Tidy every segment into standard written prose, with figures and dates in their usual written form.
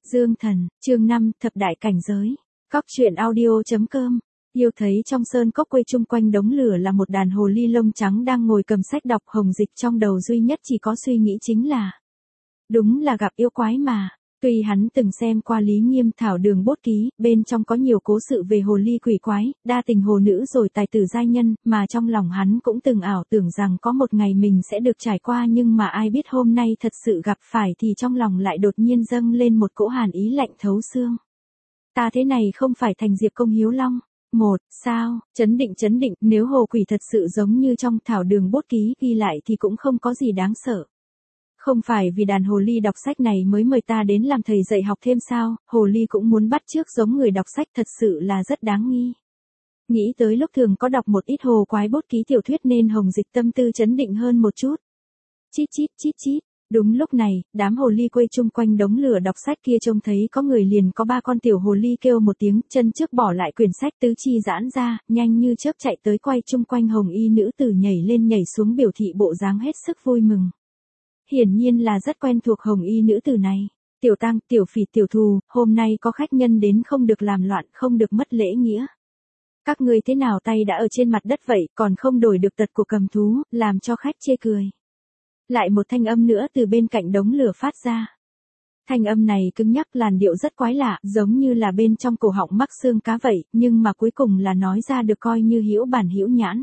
Dương Thần, chương 5, thập đại cảnh giới. Cóc truyện audio.com. Yêu thấy trong sơn cốc quây chung quanh đống lửa là một đàn hồ ly lông trắng đang ngồi cầm sách đọc. Hồng Dịch trong đầu duy nhất chỉ có suy nghĩ chính là đúng là gặp yêu quái mà. Tuy hắn từng xem qua Lý Nghiêm Thảo Đường Bốt Ký, bên trong có nhiều cố sự về hồ ly quỷ quái, đa tình hồ nữ rồi tài tử giai nhân, mà trong lòng hắn cũng từng ảo tưởng rằng có một ngày mình sẽ được trải qua, nhưng mà ai biết hôm nay thật sự gặp phải thì trong lòng lại đột nhiên dâng lên một cỗ hàn ý lạnh thấu xương. Ta thế này không phải thành Diệp Công Hiếu Long. Sao, chấn định, nếu hồ quỷ thật sự giống như trong Thảo Đường Bốt Ký ghi lại thì cũng không có gì đáng sợ. Không phải vì đàn hồ ly đọc sách này mới mời ta đến làm thầy dạy học thêm sao, hồ ly cũng muốn bắt chước giống người đọc sách, thật sự là rất đáng nghi. Nghĩ tới lúc thường có đọc một ít hồ quái bốt ký tiểu thuyết nên Hồng Dịch tâm tư chấn định hơn một chút. Chít chít. Đúng lúc này, đám hồ ly quây chung quanh đống lửa đọc sách kia trông thấy có người liền có 3 con tiểu hồ ly kêu một tiếng, chân trước bỏ lại quyển sách, tứ chi giãn ra, nhanh như chớp chạy tới quay chung quanh hồng y nữ tử, nhảy lên nhảy xuống biểu thị bộ dáng hết sức vui mừng. Hiển nhiên là rất quen thuộc hồng y nữ tử này. Tiểu Tăng, tiểu Phỉ, tiểu Thù, hôm nay có khách nhân đến, không được làm loạn, không được mất lễ nghĩa. Các ngươi thế nào tay đã ở trên mặt đất vậy, còn không đổi được tật của cầm thú, làm cho khách chê cười. Lại một thanh âm nữa từ bên cạnh đống lửa phát ra. Thanh âm này cứng nhắc, làn điệu rất quái lạ, giống như là bên trong cổ họng mắc xương cá vậy, nhưng mà cuối cùng là nói ra được coi như hữu bản hữu nhãn.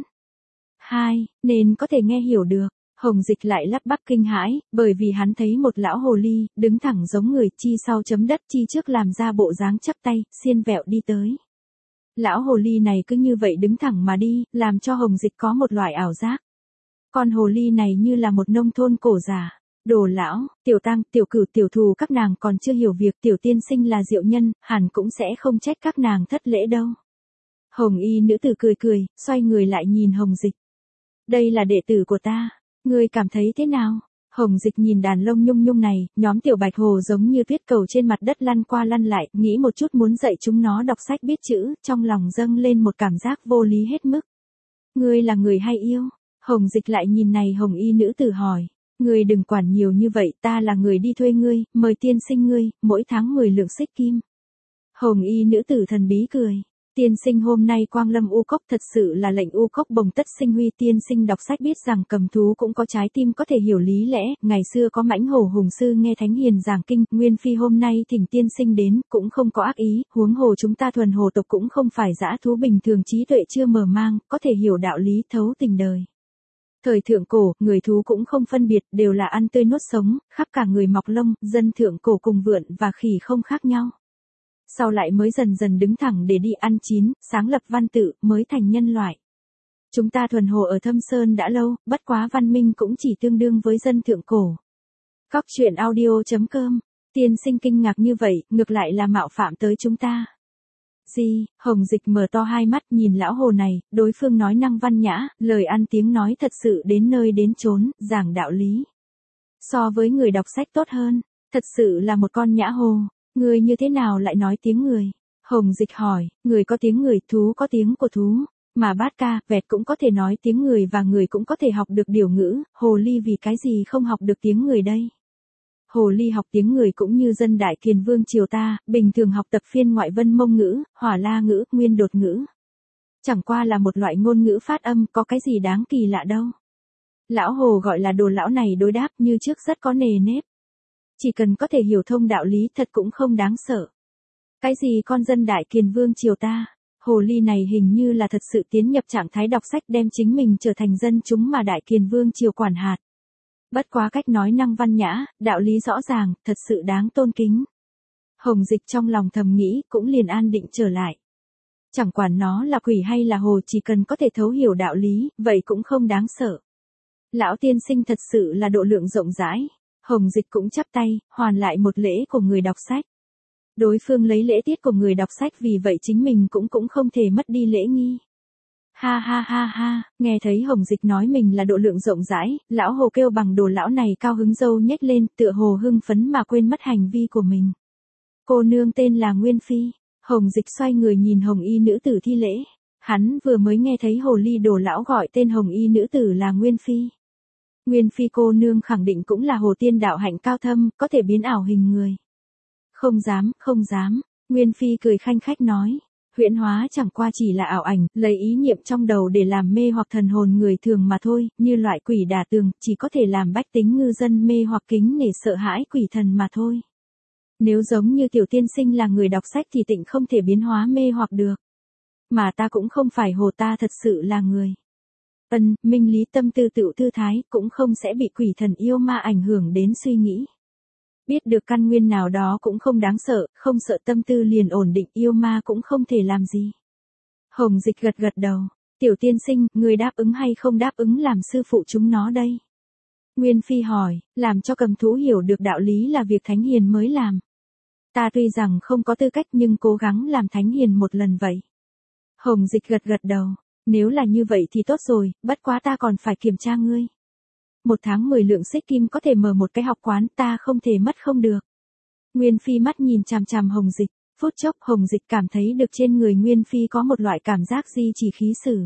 Nên có thể nghe hiểu được. Hồng Dịch lại lắp bắp kinh hãi, bởi vì hắn thấy một lão hồ ly, đứng thẳng giống người, chi sau chấm đất, chi trước làm ra bộ dáng chắp tay, xiên vẹo đi tới. Lão hồ ly này cứ như vậy đứng thẳng mà đi, làm cho Hồng Dịch có một loại ảo giác. Con hồ ly này như là một nông thôn cổ già. Đồ lão, Tiểu Tăng, tiểu Cửu, tiểu Thù các nàng còn chưa hiểu việc, tiểu tiên sinh là diệu nhân, hẳn cũng sẽ không trách các nàng thất lễ đâu. Hồng y nữ tử cười, xoay người lại nhìn Hồng Dịch. Đây là đệ tử của ta. Ngươi cảm thấy thế nào? Hồng Dịch nhìn đàn lông nhung này, nhóm tiểu bạch hồ giống như tuyết cầu trên mặt đất lăn qua lăn lại, nghĩ một chút muốn dạy chúng nó đọc sách biết chữ, trong lòng dâng lên một cảm giác vô lý hết mức. Ngươi là người hay yêu? Hồng Dịch lại nhìn này hồng y nữ tử hỏi. Ngươi đừng quản nhiều như vậy, ta là người đi thuê ngươi, mời tiên sinh ngươi, mỗi tháng 10 lượng xích kim. Hồng y nữ tử thần bí cười. Tiên sinh hôm nay quang lâm U Cốc, thật sự là lệnh U Cốc bồng tất sinh huy. Tiên sinh đọc sách biết rằng cầm thú cũng có trái tim, có thể hiểu lý lẽ. Ngày xưa có mãnh hổ hùng sư nghe thánh hiền giảng kinh, Nguyên Phi hôm nay thỉnh tiên sinh đến, cũng không có ác ý, huống hồ chúng ta thuần hồ tộc cũng không phải dã thú bình thường, trí tuệ chưa mở mang, có thể hiểu đạo lý, thấu tình đời. Thời thượng cổ, người thú cũng không phân biệt, đều là ăn tươi nuốt sống, khắp cả người mọc lông, dân thượng cổ cùng vượn và khỉ không khác nhau. Sau lại mới dần dần đứng thẳng để đi ăn chín, sáng lập văn tự, mới thành nhân loại. Chúng ta thuần hồ ở Thâm Sơn đã lâu, bất quá văn minh cũng chỉ tương đương với dân thượng cổ. Cóc truyện audio.com. Tiên sinh kinh ngạc như vậy, ngược lại là mạo phạm tới chúng ta. Gì? Hồng Dịch mở to hai mắt nhìn lão hồ này, đối phương nói năng văn nhã, lời ăn tiếng nói thật sự đến nơi đến chốn, giảng đạo lý. So với người đọc sách tốt hơn, thật sự là một con nhã hồ. Người như thế nào lại nói tiếng người? Hồng Dịch hỏi, người có tiếng người, thú có tiếng của thú, mà bát ca, vẹt cũng có thể nói tiếng người và người cũng có thể học được điều ngữ, hồ ly vì cái gì không học được tiếng người đây? Hồ ly học tiếng người cũng như dân Đại Kiền Vương triều ta, bình thường học tập phiên ngoại vân Mông ngữ, Hỏa La ngữ, Nguyên đột ngữ. Chẳng qua là một loại ngôn ngữ phát âm, có cái gì đáng kỳ lạ đâu. Lão hồ gọi là Đồ lão này đối đáp như trước rất có nề nếp. Chỉ cần có thể hiểu thông đạo lý thật cũng không đáng sợ. Cái gì con dân Đại Kiền Vương triều ta? Hồ ly này hình như là thật sự tiến nhập trạng thái đọc sách, đem chính mình trở thành dân chúng mà Đại Kiền Vương triều quản hạt. Bất quá cách nói năng văn nhã, đạo lý rõ ràng, thật sự đáng tôn kính. Hồng Dịch trong lòng thầm nghĩ, cũng liền an định trở lại. Chẳng quản nó là quỷ hay là hồ, chỉ cần có thể thấu hiểu đạo lý, vậy cũng không đáng sợ. Lão tiên sinh thật sự là độ lượng rộng rãi. Hồng Dịch cũng chắp tay, hoàn lại một lễ của người đọc sách. Đối phương lấy lễ tiết của người đọc sách, vì vậy chính mình cũng không thể mất đi lễ nghi. Ha, nghe thấy Hồng Dịch nói mình là độ lượng rộng rãi, lão hồ kêu bằng Đồ lão này cao hứng râu nhếch lên, tựa hồ hưng phấn mà quên mất hành vi của mình. Cô nương tên là Nguyên Phi. Hồng Dịch xoay người nhìn hồng y nữ tử thi lễ. Hắn vừa mới nghe thấy hồ ly Đồ lão gọi tên hồng y nữ tử là Nguyên Phi. Nguyên Phi cô nương khẳng định cũng là hồ tiên đạo hạnh cao thâm, có thể biến ảo hình người. Không dám, không dám. Nguyên Phi cười khanh khách nói. Huyễn hóa chẳng qua chỉ là ảo ảnh, lấy ý niệm trong đầu để làm mê hoặc thần hồn người thường mà thôi, như loại quỷ đả tường, chỉ có thể làm bách tính ngư dân mê hoặc kính nể sợ hãi quỷ thần mà thôi. Nếu giống như tiểu tiên sinh là người đọc sách thì tịnh không thể biến hóa mê hoặc được. Mà ta cũng không phải hồ, ta thật sự là người. Minh lý tâm tư tự thư thái, cũng không sẽ bị quỷ thần yêu ma ảnh hưởng đến suy nghĩ. Biết được căn nguyên nào đó cũng không đáng sợ, không sợ tâm tư liền ổn định, yêu ma cũng không thể làm gì. Hồng Dịch gật gật đầu. Tiểu tiên sinh, người đáp ứng hay không đáp ứng làm sư phụ chúng nó đây? Nguyên Phi hỏi, làm cho cầm thú hiểu được đạo lý là việc thánh hiền mới làm. Ta tuy rằng không có tư cách nhưng cố gắng làm thánh hiền một lần vậy. Hồng Dịch gật gật đầu. Nếu là như vậy thì tốt rồi, bất quá ta còn phải kiểm tra ngươi. 1 tháng 10 lượng xích kim có thể mở một cái học quán, ta không thể mất không được. Nguyên Phi mắt nhìn chằm chằm Hồng Dịch, phút chốc Hồng Dịch cảm thấy được trên người Nguyên Phi có một loại cảm giác di chỉ khí sử.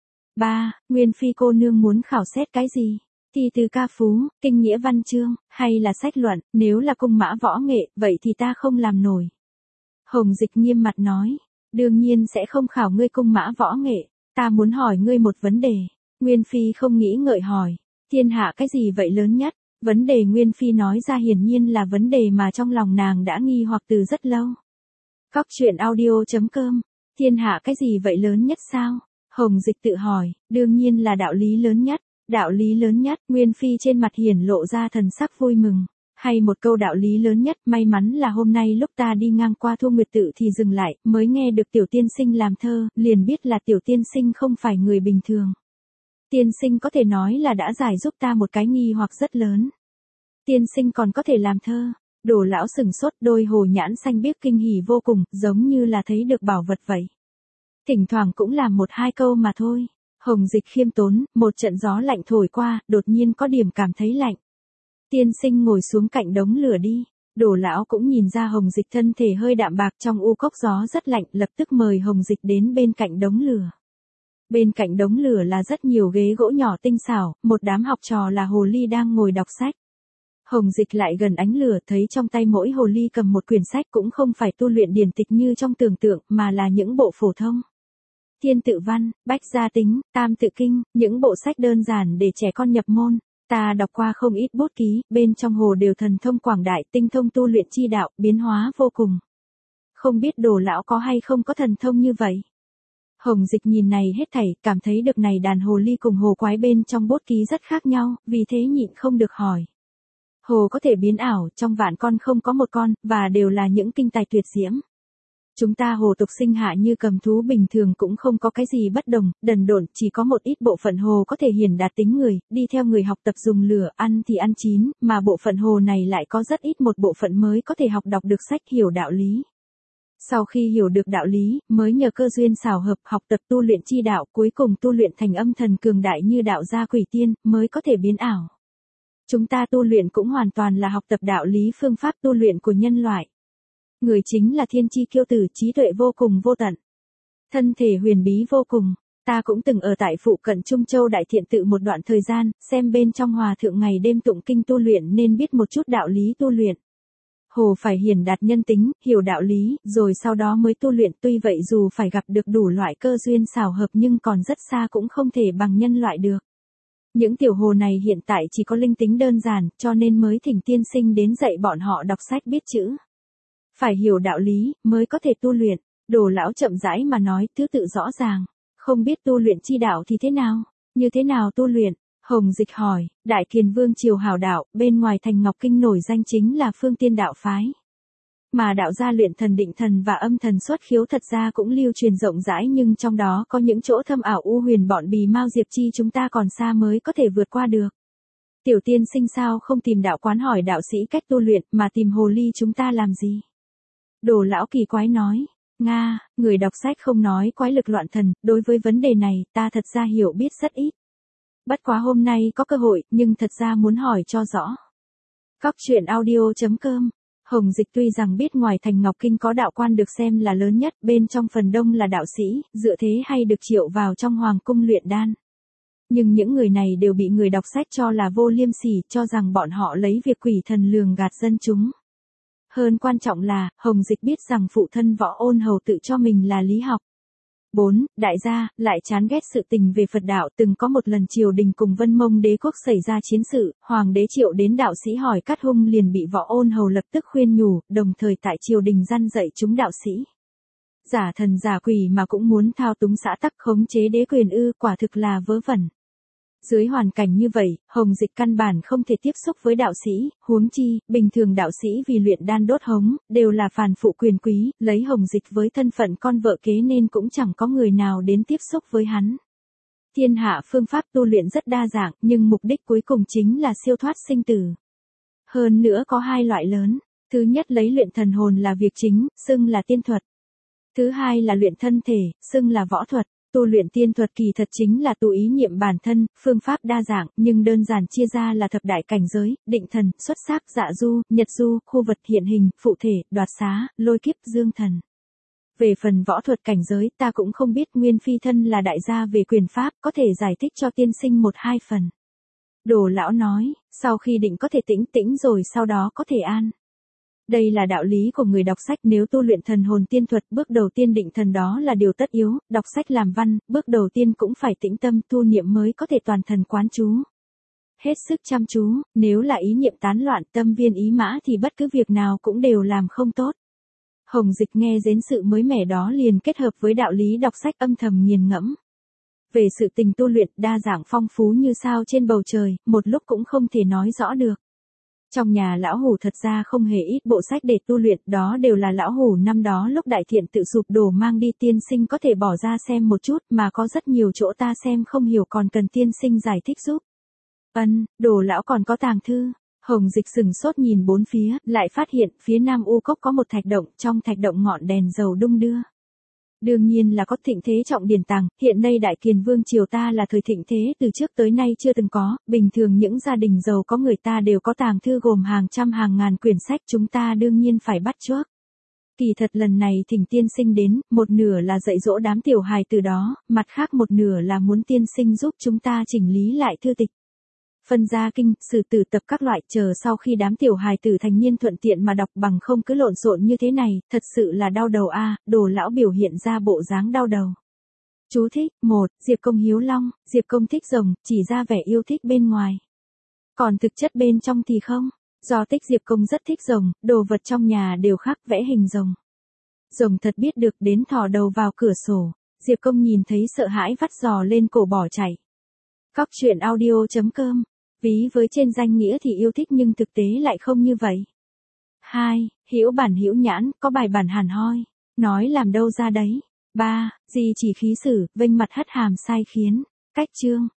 Nguyên Phi cô nương muốn khảo xét cái gì? Thi từ ca phú, kinh nghĩa văn chương, hay là sách luận, nếu là cung mã võ nghệ, vậy thì ta không làm nổi. Hồng Dịch nghiêm mặt nói, đương nhiên sẽ không khảo ngươi cung mã võ nghệ, ta muốn hỏi ngươi một vấn đề. Nguyên Phi không nghĩ ngợi hỏi. Thiên hạ cái gì vậy lớn nhất? Vấn đề Nguyên Phi nói ra hiển nhiên là vấn đề mà trong lòng nàng đã nghi hoặc từ rất lâu. Cóc truyện audio.com. Thiên hạ cái gì vậy lớn nhất sao? Hồng Dịch tự hỏi, đương nhiên là đạo lý lớn nhất. Đạo lý lớn nhất, Nguyên Phi trên mặt hiển lộ ra thần sắc vui mừng. Hay một câu đạo lý lớn nhất, may mắn là hôm nay lúc ta đi ngang qua Thu Nguyệt Tự thì dừng lại, mới nghe được tiểu tiên sinh làm thơ, liền biết là tiểu tiên sinh không phải người bình thường. Tiên sinh có thể nói là đã giải giúp ta một cái nghi hoặc rất lớn. Tiên sinh còn có thể làm thơ. Đồ lão sừng sốt, đôi hồ nhãn xanh biếc kinh hỉ vô cùng, giống như là thấy được bảo vật vậy. Thỉnh thoảng cũng làm 1-2 câu mà thôi. Hồng Dịch khiêm tốn, một trận gió lạnh thổi qua, đột nhiên có điểm cảm thấy lạnh. Tiên sinh ngồi xuống cạnh đống lửa đi. Đồ lão cũng nhìn ra Hồng Dịch thân thể hơi đạm bạc, trong u cốc gió rất lạnh, lập tức mời Hồng Dịch đến bên cạnh đống lửa. Bên cạnh đống lửa là rất nhiều ghế gỗ nhỏ tinh xảo, một đám học trò là hồ ly đang ngồi đọc sách. Hồng Dịch lại gần ánh lửa, thấy trong tay mỗi hồ ly cầm một quyển sách, cũng không phải tu luyện điển tịch như trong tưởng tượng, mà là những bộ phổ thông. Thiên tự văn, bách gia tính, tam tự kinh, những bộ sách đơn giản để trẻ con nhập môn. Ta đọc qua không ít bút ký, bên trong hồ đều thần thông quảng đại, tinh thông tu luyện chi đạo, biến hóa vô cùng. Không biết Đồ lão có hay không có thần thông như vậy? Hồng Dịch nhìn này hết thảy, cảm thấy được này đàn hồ ly cùng hồ quái bên trong bút ký rất khác nhau, vì thế nhịn không được hỏi. Hồ có thể biến ảo, trong vạn con không có một con, và đều là những kinh tài tuyệt diễm. Chúng ta hồ tục sinh hạ như cầm thú bình thường cũng không có cái gì bất đồng, đần độn, chỉ có một ít bộ phận hồ có thể hiển đạt tính người, đi theo người học tập dùng lửa, ăn thì ăn chín, mà bộ phận hồ này lại có rất ít một bộ phận mới có thể học đọc được sách, hiểu đạo lý. Sau khi hiểu được đạo lý, mới nhờ cơ duyên xảo hợp học tập tu luyện chi đạo, cuối cùng tu luyện thành âm thần cường đại như đạo gia quỷ tiên, mới có thể biến ảo. Chúng ta tu luyện cũng hoàn toàn là học tập đạo lý phương pháp tu luyện của nhân loại. Người chính là thiên chi kiêu tử, trí tuệ vô cùng vô tận. Thân thể huyền bí vô cùng. Ta cũng từng ở tại phụ cận Trung Châu Đại Thiện Tự một đoạn thời gian, xem bên trong hòa thượng ngày đêm tụng kinh tu luyện nên biết một chút đạo lý tu luyện. Hồ phải hiển đạt nhân tính, hiểu đạo lý, rồi sau đó mới tu luyện, tuy vậy dù phải gặp được đủ loại cơ duyên xảo hợp nhưng còn rất xa cũng không thể bằng nhân loại được. Những tiểu hồ này hiện tại chỉ có linh tính đơn giản, cho nên mới thỉnh tiên sinh đến dạy bọn họ đọc sách biết chữ. Phải hiểu đạo lý, mới có thể tu luyện. Đồ lão chậm rãi mà nói, thứ tự rõ ràng. Không biết tu luyện chi đạo thì thế nào? Như thế nào tu luyện? Hồng Dịch hỏi, Đại Kiền Vương triều hào đạo, bên ngoài thành Ngọc Kinh nổi danh chính là Phương Tiên đạo phái. Mà đạo gia luyện thần định thần và âm thần xuất khiếu thật ra cũng lưu truyền rộng rãi, nhưng trong đó có những chỗ thâm ảo u huyền bọn Bì Mao Diệp Chi chúng ta còn xa mới có thể vượt qua được. Tiểu tiên sinh sao không tìm đạo quán hỏi đạo sĩ cách tu luyện mà tìm hồ ly chúng ta làm gì? Đồ lão kỳ quái nói, Nga, người đọc sách không nói quái lực loạn thần, đối với vấn đề này ta thật ra hiểu biết rất ít. Bất quá hôm nay có cơ hội, nhưng thật ra muốn hỏi cho rõ. Cóc truyện audio.com. Hồng Dịch tuy rằng biết ngoài thành Ngọc Kinh có đạo quan được xem là lớn nhất, bên trong phần đông là đạo sĩ, dựa thế hay được triệu vào trong hoàng cung luyện đan. Nhưng những người này đều bị người đọc sách cho là vô liêm sỉ, cho rằng bọn họ lấy việc quỷ thần lường gạt dân chúng. Hơn quan trọng là, Hồng Dịch biết rằng phụ thân Võ Ôn Hầu tự cho mình là lý học. 4. Đại gia, lại chán ghét sự tình về Phật đạo. Từng có một lần triều đình cùng Vân Mông đế quốc xảy ra chiến sự, hoàng đế triệu đến đạo sĩ hỏi Cát Hung liền bị Võ Ôn Hầu lập tức khuyên nhủ, đồng thời tại triều đình răn dạy chúng đạo sĩ. Giả thần giả quỷ mà cũng muốn thao túng xã tắc khống chế đế quyền ư, quả thực là vớ vẩn. Dưới hoàn cảnh như vậy, Hồng Dịch căn bản không thể tiếp xúc với đạo sĩ, huống chi, bình thường đạo sĩ vì luyện đan đốt hống, đều là phàn phụ quyền quý, lấy Hồng Dịch với thân phận con vợ kế nên cũng chẳng có người nào đến tiếp xúc với hắn. Thiên hạ phương pháp tu luyện rất đa dạng, nhưng mục đích cuối cùng chính là siêu thoát sinh tử. Hơn nữa có hai loại lớn, thứ nhất lấy luyện thần hồn là việc chính, xưng là tiên thuật. Thứ hai là luyện thân thể, xưng là võ thuật. Tu luyện tiên thuật kỳ thật chính là tu ý niệm bản thân, phương pháp đa dạng, nhưng đơn giản chia ra là thập đại cảnh giới, định thần, xuất sắc, dạ du, nhật du, khu vật hiện hình, phụ thể, đoạt xá, lôi kiếp, dương thần. Về phần võ thuật cảnh giới ta cũng không biết, Nguyên Phi thân là đại gia về quyền pháp, có thể giải thích cho tiên sinh một hai phần. Đồ lão nói, sau khi định có thể tĩnh tĩnh rồi sau đó có thể an. Đây là đạo lý của người đọc sách, nếu tu luyện thần hồn tiên thuật, bước đầu tiên định thần đó là điều tất yếu, đọc sách làm văn, bước đầu tiên cũng phải tĩnh tâm tu niệm mới có thể toàn thần quán chú. Hết sức chăm chú, nếu là ý niệm tán loạn tâm viên ý mã thì bất cứ việc nào cũng đều làm không tốt. Hồng Dịch nghe đến sự mới mẻ đó liền kết hợp với đạo lý đọc sách âm thầm nghiền ngẫm. Về sự tình tu luyện đa dạng phong phú như sao trên bầu trời, một lúc cũng không thể nói rõ được. Trong nhà lão hủ thật ra không hề ít bộ sách để tu luyện, đó đều là lão hủ năm đó lúc đại thiện tự sụp đổ mang đi, tiên sinh có thể bỏ ra xem một chút, mà có rất nhiều chỗ ta xem không hiểu còn cần tiên sinh giải thích giúp. Đồ lão còn có tàng thư. Hồng Dịch sừng sốt nhìn bốn phía, lại phát hiện phía nam u cốc có một thạch động, trong thạch động ngọn đèn dầu đung đưa. Đương nhiên là có thịnh thế trọng điển tàng, hiện nay Đại Kiền Vương triều ta là thời thịnh thế từ trước tới nay chưa từng có, bình thường những gia đình giàu có người ta đều có tàng thư gồm hàng trăm hàng ngàn quyển sách, chúng ta đương nhiên phải bắt chước. Kỳ thật lần này thỉnh tiên sinh đến, một nửa là dạy dỗ đám tiểu hài từ đó, mặt khác một nửa là muốn tiên sinh giúp chúng ta chỉnh lý lại thư tịch. Phân gia kinh, sử tử tập các loại, chờ sau khi đám tiểu hài tử thành niên thuận tiện mà đọc, bằng không cứ lộn xộn như thế này, thật sự là đau đầu a. Đồ lão biểu hiện ra bộ dáng đau đầu. Chú thích: 1. Diệp Công hiếu long, Diệp Công thích rồng, chỉ ra vẻ yêu thích bên ngoài. Còn thực chất bên trong thì không. Do tích Diệp Công rất thích rồng, đồ vật trong nhà đều khắc vẽ hình rồng. Rồng thật biết được đến thò đầu vào cửa sổ. Diệp Công nhìn thấy sợ hãi vắt giò lên cổ bỏ chạy. Cóc truyện audio.com. Ví với trên danh nghĩa thì yêu thích nhưng thực tế lại không như vậy. 2. Hữu bản hữu nhãn, có bài bản hàn hoi. Nói làm đâu ra đấy. 3. Di chỉ khí sử, vênh mặt hất hàm sai khiến. Cách chương.